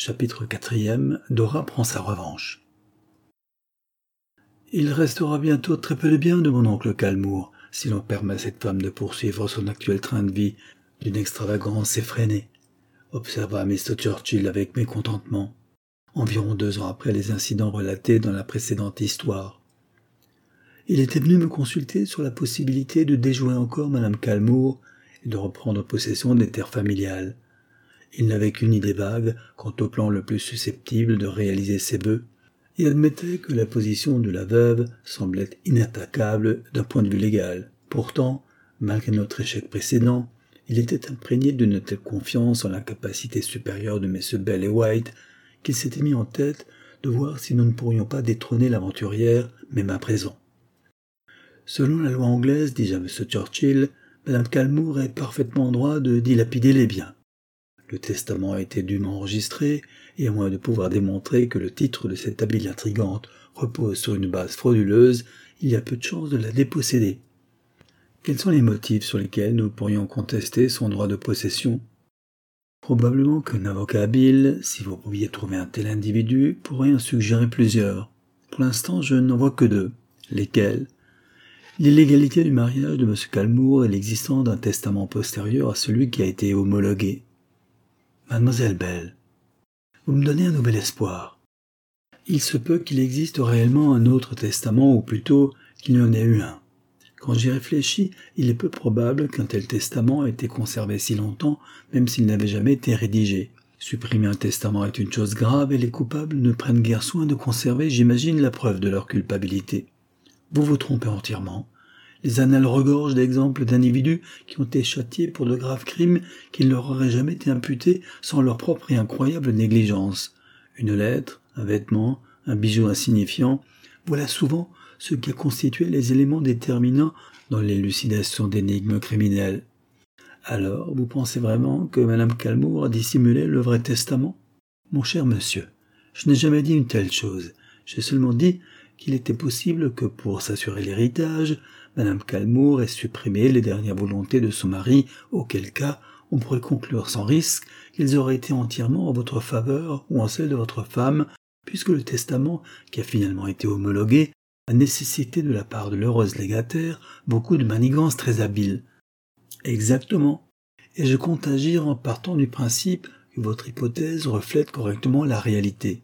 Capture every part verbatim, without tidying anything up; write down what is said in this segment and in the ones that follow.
Chapitre quatrième. Dora prend sa revanche. Il restera bientôt très peu de bien de mon oncle Calmour, si l'on permet à cette femme de poursuivre son actuel train de vie d'une extravagance effrénée, observa mister Churchill avec mécontentement, environ deux ans après les incidents relatés dans la précédente histoire. Il était venu me consulter sur la possibilité de déjouer encore madame Calmour et de reprendre possession des terres familiales. Il n'avait qu'une idée vague quant au plan le plus susceptible de réaliser ses vœux, et admettait que la position de la veuve semblait inattaquable d'un point de vue légal. Pourtant, malgré notre échec précédent, il était imprégné d'une telle confiance en la capacité supérieure de messieurs Bell et White qu'il s'était mis en tête de voir si nous ne pourrions pas détrôner l'aventurière, même à présent. Selon la loi anglaise, dis-je à monsieur Churchill, madame Calmour est parfaitement en droit de dilapider les biens. Le testament a été dûment enregistré, et à moins de pouvoir démontrer que le titre de cette habile intrigante repose sur une base frauduleuse, il y a peu de chances de la déposséder. Quels sont les motifs sur lesquels nous pourrions contester son droit de possession ? Probablement qu'un avocat habile, si vous pouviez trouver un tel individu, pourrait en suggérer plusieurs. Pour l'instant, je n'en vois que deux. Lesquels ? L'illégalité du mariage de M. Calmour et l'existence d'un testament postérieur à celui qui a été homologué. Mademoiselle Bell, vous me donnez un nouvel espoir. Il se peut qu'il existe réellement un autre testament, ou plutôt qu'il y en ait eu un. Quand j'y réfléchis, il est peu probable qu'un tel testament ait été conservé si longtemps, même s'il n'avait jamais été rédigé. Supprimer un testament est une chose grave, et les coupables ne prennent guère soin de conserver, j'imagine, la preuve de leur culpabilité. Vous vous trompez entièrement. Les annales regorgent d'exemples d'individus qui ont été châtiés pour de graves crimes qui ne leur auraient jamais été imputés sans leur propre et incroyable négligence. Une lettre, un vêtement, un bijou insignifiant, voilà souvent ce qui a constitué les éléments déterminants dans l'élucidation d'énigmes criminelles. Alors, vous pensez vraiment que madame Calmour a dissimulé le vrai testament ? Mon cher monsieur, je n'ai jamais dit une telle chose. J'ai seulement dit qu'il était possible que, pour s'assurer l'héritage, madame Calmour ait supprimé les dernières volontés de son mari, auquel cas on pourrait conclure sans risque qu'ils auraient été entièrement en votre faveur ou en celle de votre femme, puisque le testament, qui a finalement été homologué, a nécessité de la part de l'heureuse légataire beaucoup de manigances très habiles. Exactement. Et je compte agir en partant du principe que votre hypothèse reflète correctement la réalité.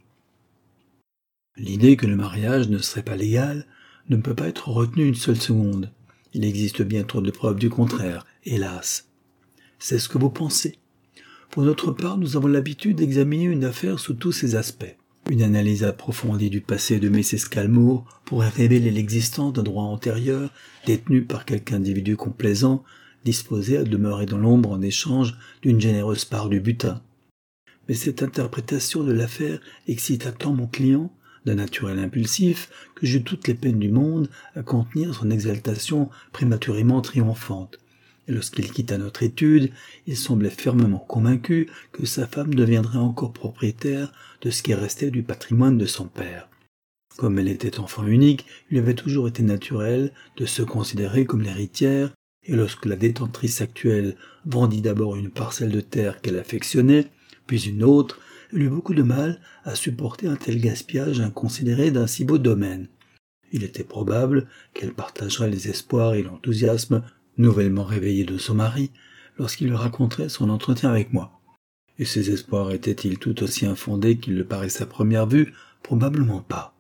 L'idée que le mariage ne serait pas légal ne peut pas être retenue une seule seconde. Il existe bien trop de preuves du contraire, hélas. C'est ce que vous pensez. Pour notre part, nous avons l'habitude d'examiner une affaire sous tous ses aspects. Une analyse approfondie du passé de missus Calmour pourrait révéler l'existence d'un droit antérieur détenu par quelque individu complaisant, disposé à demeurer dans l'ombre en échange d'une généreuse part du butin. Mais cette interprétation de l'affaire excita tant mon client, d'un naturel impulsif, que j'eus toutes les peines du monde à contenir son exaltation prématurément triomphante. Et lorsqu'il quitta notre étude, il semblait fermement convaincu que sa femme deviendrait encore propriétaire de ce qui restait du patrimoine de son père. Comme elle était enfant unique, il avait toujours été naturel de se considérer comme l'héritière, et lorsque la détentrice actuelle vendit d'abord une parcelle de terre qu'elle affectionnait, puis une autre, elle eut beaucoup de mal à supporter un tel gaspillage inconsidéré d'un si beau domaine. Il était probable qu'elle partagerait les espoirs et l'enthousiasme nouvellement réveillés de son mari lorsqu'il lui raconterait son entretien avec moi. Et ces espoirs étaient-ils tout aussi infondés qu'il le paraissait à première vue ? Probablement pas.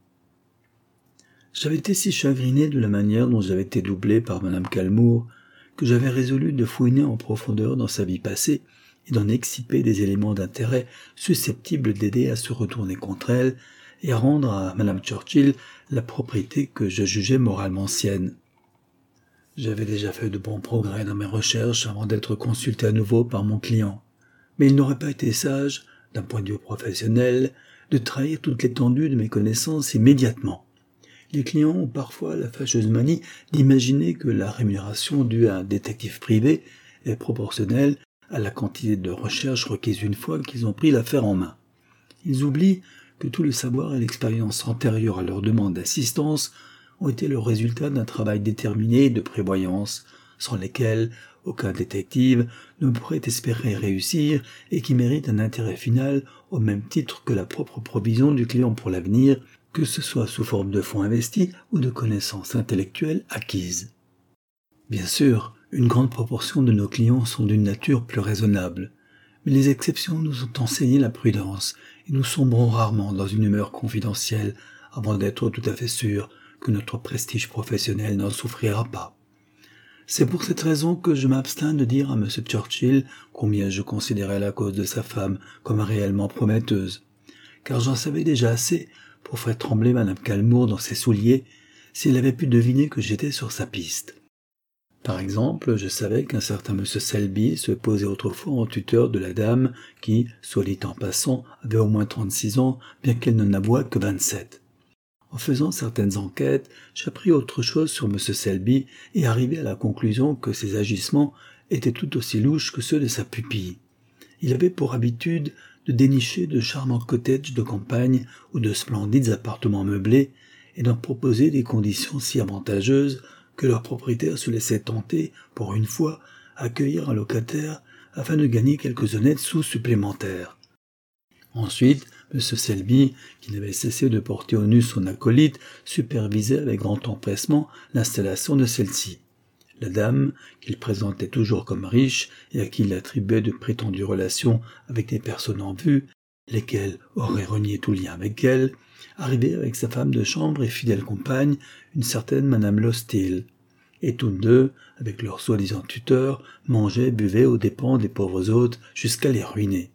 J'avais été si chagriné de la manière dont j'avais été doublé par madame Calmour que j'avais résolu de fouiner en profondeur dans sa vie passée et d'en exciper des éléments d'intérêt susceptibles d'aider à se retourner contre elle et à rendre à madame Churchill la propriété que je jugeais moralement sienne. J'avais déjà fait de bons progrès dans mes recherches avant d'être consulté à nouveau par mon client, mais il n'aurait pas été sage, d'un point de vue professionnel, de trahir toute l'étendue de mes connaissances immédiatement. Les clients ont parfois la fâcheuse manie d'imaginer que la rémunération due à un détective privé est proportionnelle à la quantité de recherche requise une fois qu'ils ont pris l'affaire en main. Ils oublient que tout le savoir et l'expérience antérieure à leur demande d'assistance ont été le résultat d'un travail déterminé de prévoyance, sans lesquels aucun détective ne pourrait espérer réussir et qui mérite un intérêt final au même titre que la propre provision du client pour l'avenir, que ce soit sous forme de fonds investis ou de connaissances intellectuelles acquises. Bien sûr, une grande proportion de nos clients sont d'une nature plus raisonnable, mais les exceptions nous ont enseigné la prudence et nous sombrons rarement dans une humeur confidentielle avant d'être tout à fait sûrs que notre prestige professionnel n'en souffrira pas. C'est pour cette raison que je m'abstiens de dire à M. Churchill combien je considérais la cause de sa femme comme réellement prometteuse, car j'en savais déjà assez pour faire trembler Mme Calmour dans ses souliers si elle avait pu deviner que j'étais sur sa piste. Par exemple, je savais qu'un certain M. Selby se posait autrefois en tuteur de la dame qui, soit dit en passant, avait au moins trente-six ans, bien qu'elle n'en avouât que vingt-sept. En faisant certaines enquêtes, j'appris autre chose sur M. Selby et arrivai à la conclusion que ses agissements étaient tout aussi louches que ceux de sa pupille. Il avait pour habitude de dénicher de charmants cottages de campagne ou de splendides appartements meublés et d'en proposer des conditions si avantageuses que leur propriétaire se laissait tenter, pour une fois, à accueillir un locataire afin de gagner quelques honnêtes sous supplémentaires. Ensuite, M. Selby, qui n'avait cessé de porter au nu son acolyte, supervisait avec grand empressement l'installation de celle-ci. La dame, qu'il présentait toujours comme riche et à qui il attribuait de prétendues relations avec des personnes en vue, lesquelles auraient renié tout lien avec elle, arrivait avec sa femme de chambre et fidèle compagne, une certaine Madame Losthill. Et tous deux, avec leur soi-disant tuteur, mangeaient, buvaient aux dépens des pauvres hôtes jusqu'à les ruiner.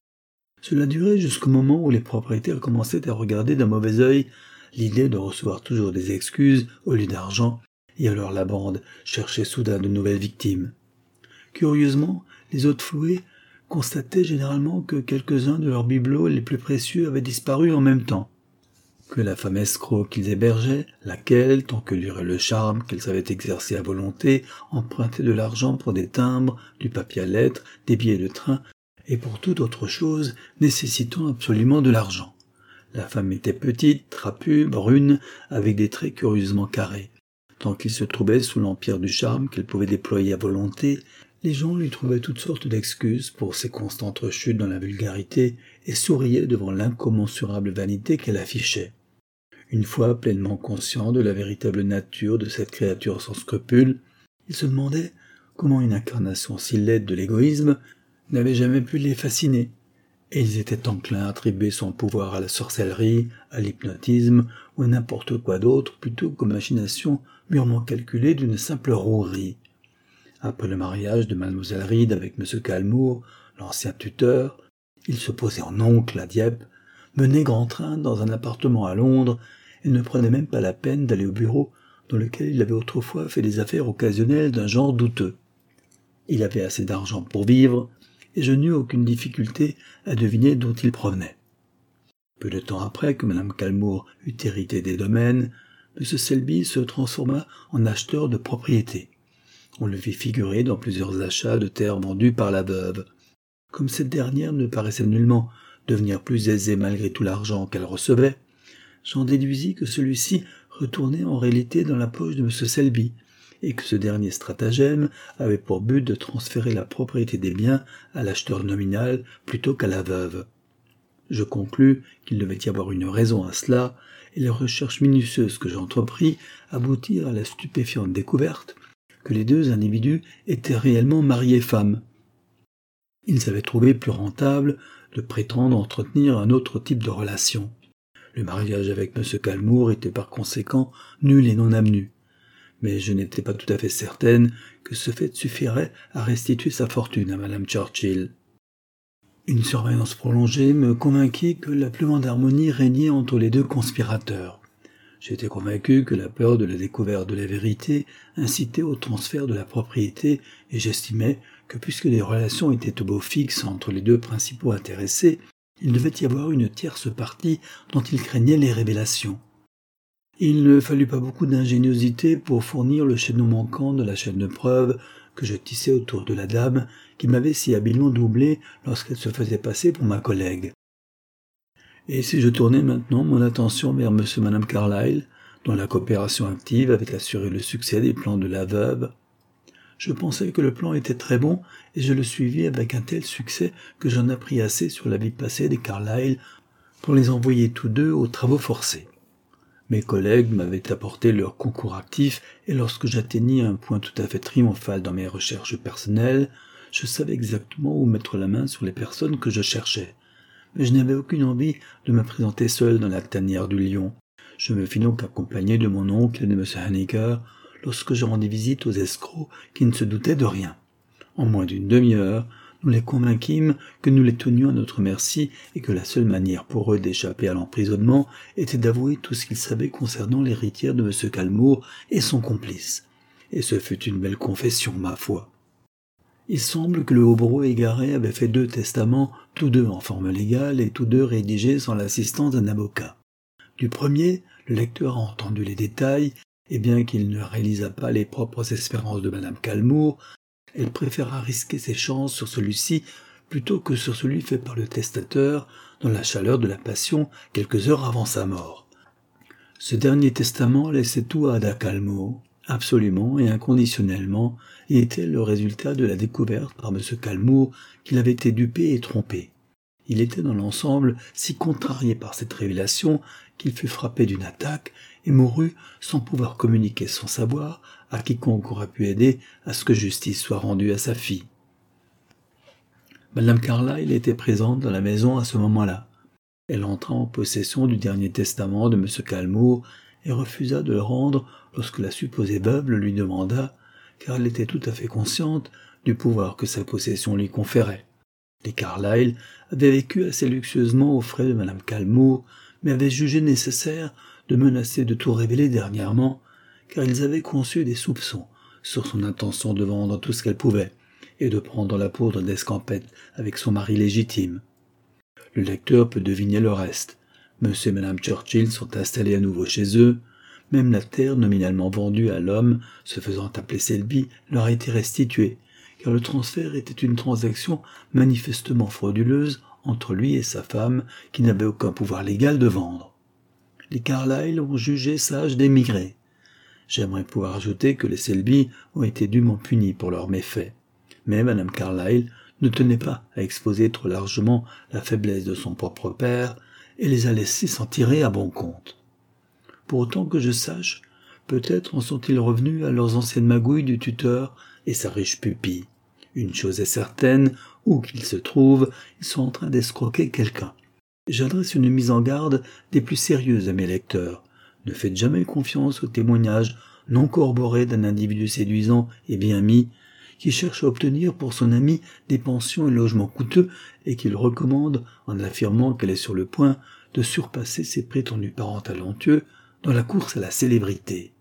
Cela durait jusqu'au moment où les propriétaires commençaient à regarder d'un mauvais œil l'idée de recevoir toujours des excuses au lieu d'argent, et alors la bande cherchait soudain de nouvelles victimes. Curieusement, les hôtes floués constataient généralement que quelques-uns de leurs bibelots les plus précieux avaient disparu en même temps, que la femme escroc qu'ils hébergeaient, laquelle, tant que durait le charme qu'elle savait exercer à volonté, empruntait de l'argent pour des timbres, du papier à lettres, des billets de train, et pour toute autre chose nécessitant absolument de l'argent. La femme était petite, trapue, brune, avec des traits curieusement carrés. Tant qu'il se trouvait sous l'empire du charme qu'elle pouvait déployer à volonté, les gens lui trouvaient toutes sortes d'excuses pour ses constantes rechutes dans la vulgarité et souriaient devant l'incommensurable vanité qu'elle affichait. Une fois pleinement conscient de la véritable nature de cette créature sans scrupules, ils se demandaient comment une incarnation si laide de l'égoïsme n'avait jamais pu les fasciner, et ils étaient enclins à attribuer son pouvoir à la sorcellerie, à l'hypnotisme ou à n'importe quoi d'autre plutôt qu'aux machinations mûrement calculées d'une simple rouerie. Après le mariage de Mademoiselle Reed avec M. Calmour, l'ancien tuteur, il se posait en oncle à Dieppe, menait grand train dans un appartement à Londres et ne prenait même pas la peine d'aller au bureau dans lequel il avait autrefois fait des affaires occasionnelles d'un genre douteux. Il avait assez d'argent pour vivre, et je n'eus aucune difficulté à deviner d'où il provenait. Peu de temps après que Mme Calmour eut hérité des domaines, M. Selby se transforma en acheteur de propriétés. On le vit figurer dans plusieurs achats de terres vendues par la veuve. Comme cette dernière ne paraissait nullement devenir plus aisée malgré tout l'argent qu'elle recevait, j'en déduisis que celui-ci retournait en réalité dans la poche de M. Selby, et que ce dernier stratagème avait pour but de transférer la propriété des biens à l'acheteur nominal plutôt qu'à la veuve. Je conclus qu'il devait y avoir une raison à cela, et les recherches minutieuses que j'entrepris aboutirent à la stupéfiante découverte que les deux individus étaient réellement mari et femme. Ils avaient trouvé plus rentable de prétendre entretenir un autre type de relation. Le mariage avec M. Calmour était par conséquent nul et non avenu. Mais je n'étais pas tout à fait certaine que ce fait suffirait à restituer sa fortune à Madame Churchill. Une surveillance prolongée me convainquit que la plus grande harmonie régnait entre les deux conspirateurs. J'étais convaincu que la peur de la découverte de la vérité incitait au transfert de la propriété, et j'estimais que puisque les relations étaient au beau fixe entre les deux principaux intéressés, il devait y avoir une tierce partie dont ils craignaient les révélations. Il ne fallut pas beaucoup d'ingéniosité pour fournir le chaînon manquant de la chaîne de preuves que je tissais autour de la dame qui m'avait si habilement doublé lorsqu'elle se faisait passer pour ma collègue. Et si je tournais maintenant mon attention vers M. et Madame Carlyle, dont la coopération active avait assuré le succès des plans de la veuve, Je pensais que le plan était très bon et je le suivis avec un tel succès que j'en appris assez sur la vie passée des Carlyle pour les envoyer tous deux aux travaux forcés. Mes collègues m'avaient apporté leur concours actif et lorsque j'atteignis un point tout à fait triomphal dans mes recherches personnelles, je savais exactement où mettre la main sur les personnes que je cherchais. Mais je n'avais aucune envie de me présenter seul dans la tanière du lion. Je me fis donc accompagné de mon oncle et de M. Hanniker lorsque je rendis visite aux escrocs qui ne se doutaient de rien. En moins d'une demi-heure, nous les convainquîmes que nous les tenions à notre merci et que la seule manière pour eux d'échapper à l'emprisonnement était d'avouer tout ce qu'ils savaient concernant l'héritière de M. Calmour et son complice. Et ce fut une belle confession, ma foi. Il semble que le hobereau égaré avait fait deux testaments, tous deux en forme légale et tous deux rédigés sans l'assistance d'un avocat. Du premier, le lecteur a entendu les détails, et bien qu'il ne réalisât pas les propres espérances de Madame Calmour, elle préféra risquer ses chances sur celui-ci plutôt que sur celui fait par le testateur dans la chaleur de la passion quelques heures avant sa mort. Ce dernier testament laissait tout à Ada Calmour, absolument et inconditionnellement, et était le résultat de la découverte par M. Calmour qu'il avait été dupé et trompé. Il était dans l'ensemble si contrarié par cette révélation qu'il fut frappé d'une attaque et mourut sans pouvoir communiquer son savoir à quiconque aurait pu aider à ce que justice soit rendue à sa fille. Madame Carlyle était présente dans la maison à ce moment-là. Elle entra en possession du dernier testament de M. Calmour et refusa de le rendre lorsque la supposée veuve le lui demanda, car elle était tout à fait consciente du pouvoir que sa possession lui conférait. Les Carlyle avaient vécu assez luxueusement aux frais de Madame Calmour, mais avaient jugé nécessaire de menacer de tout révéler dernièrement, car ils avaient conçu des soupçons sur son intention de vendre tout ce qu'elle pouvait, et de prendre la poudre d'escampette avec son mari légitime. Le lecteur peut deviner le reste. Monsieur et Madame Churchill sont installés à nouveau chez eux. Même la terre nominalement vendue à l'homme, se faisant appeler Selby, leur a été restituée, car le transfert était une transaction manifestement frauduleuse entre lui et sa femme, qui n'avaient aucun pouvoir légal de vendre. Les Carlyle ont jugé sage d'émigrer. J'aimerais pouvoir ajouter que les Selby ont été dûment punis pour leurs méfaits. Mais Madame Carlyle ne tenait pas à exposer trop largement la faiblesse de son propre père et les a laissés s'en tirer à bon compte. Pour autant que je sache, peut-être en sont-ils revenus à leurs anciennes magouilles du tuteur et sa riche pupille. Une chose est certaine, où qu'ils se trouvent, ils sont en train d'escroquer quelqu'un. J'adresse une mise en garde des plus sérieuses à mes lecteurs. Ne faites jamais confiance aux témoignages non corroborés d'un individu séduisant et bien mis, qui cherche à obtenir pour son ami des pensions et logements coûteux et qu'il recommande en affirmant qu'elle est sur le point de surpasser ses prétendus parents talentueux dans la course à la célébrité.